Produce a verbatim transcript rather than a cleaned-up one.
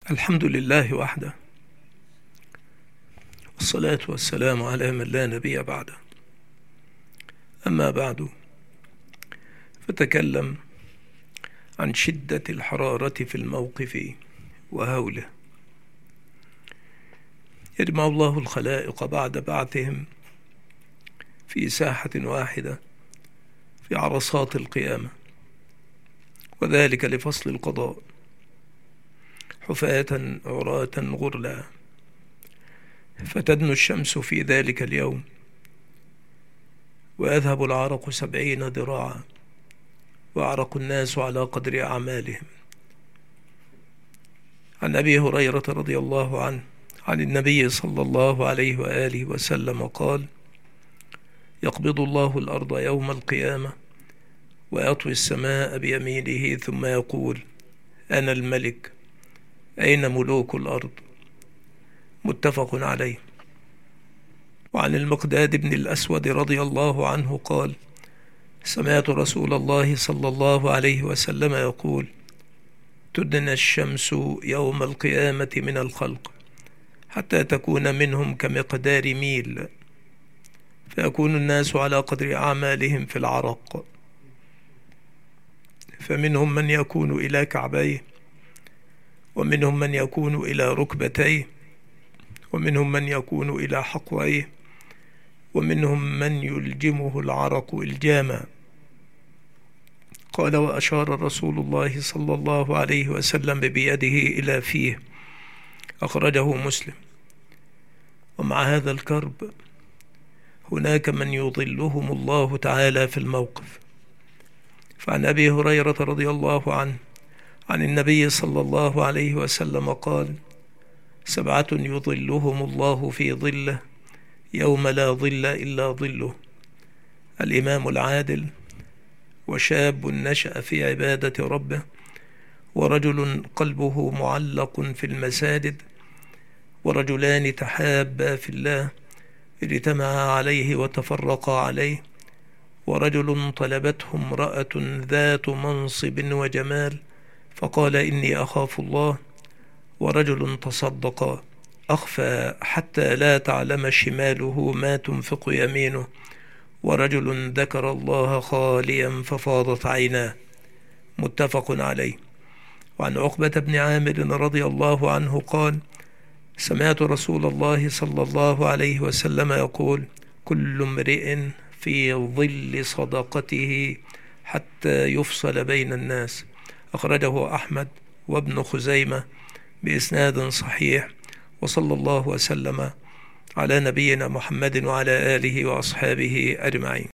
الحمد لله وحده، والصلاة والسلام على من لا نبي بعده. أما بعد، فتكلم عن شدة الحرارة في الموقف وهوله. يجمع الله الخلائق بعد بعثهم في ساحة واحدة في عرصات القيامة، وذلك لفصل القضاء، حفاة عراة غرلا. فتدنو الشمس في ذلك اليوم، ويذهب العرق سبعين ذراعا، وأعرق الناس على قدر أعمالهم. عن أبي هريرة رضي الله عنه عن النبي صلى الله عليه وآله وسلم قال: يقبض الله الأرض يوم القيامة ويطوي السماء بيمينه، ثم يقول: أنا الملك، أين ملوك الأرض؟ متفق عليه. وعن المقداد بن الأسود رضي الله عنه قال: سمعت رسول الله صلى الله عليه وسلم يقول: تدنى الشمس يوم القيامة من الخلق حتى تكون منهم كمقدار ميل، فيكون الناس على قدر أعمالهم في العرق، فمنهم من يكون إلى كعبيه، ومنهم من يكون إلى ركبتيه، ومنهم من يكون إلى حقويه، ومنهم من يلجمه العرق إلجاما. قال: وأشار رسول الله صلى الله عليه وسلم بيده إلى فيه، أخرجه مسلم. ومع هذا الكرب هناك من يظلهم الله تعالى في الموقف. فعن أبي هريرة رضي الله عنه عن النبي صلى الله عليه وسلم قال: سبعة يظلهم الله في ظله يوم لا ظل إلا ظله: الإمام العادل، وشاب نشأ في عبادة ربه، ورجل قلبه معلق في المساجد، ورجلان تحابا في الله اجتمعا عليه وتفرقا عليه، ورجل طلبته امرأة ذات منصب وجمال فقال: إني أخاف الله، ورجل تصدق أخفى حتى لا تعلم شماله ما تنفق يمينه، ورجل ذكر الله خاليا ففاضت عيناه. متفق عليه. وعن عقبة بن عامر رضي الله عنه قال: سمعت رسول الله صلى الله عليه وسلم يقول: كل امرئ في ظل صدقته حتى يفصل بين الناس. أخرجه أحمد وابن خزيمة بإسناد صحيح. وصلى الله وسلم على نبينا محمد وعلى آله وأصحابه أجمعين.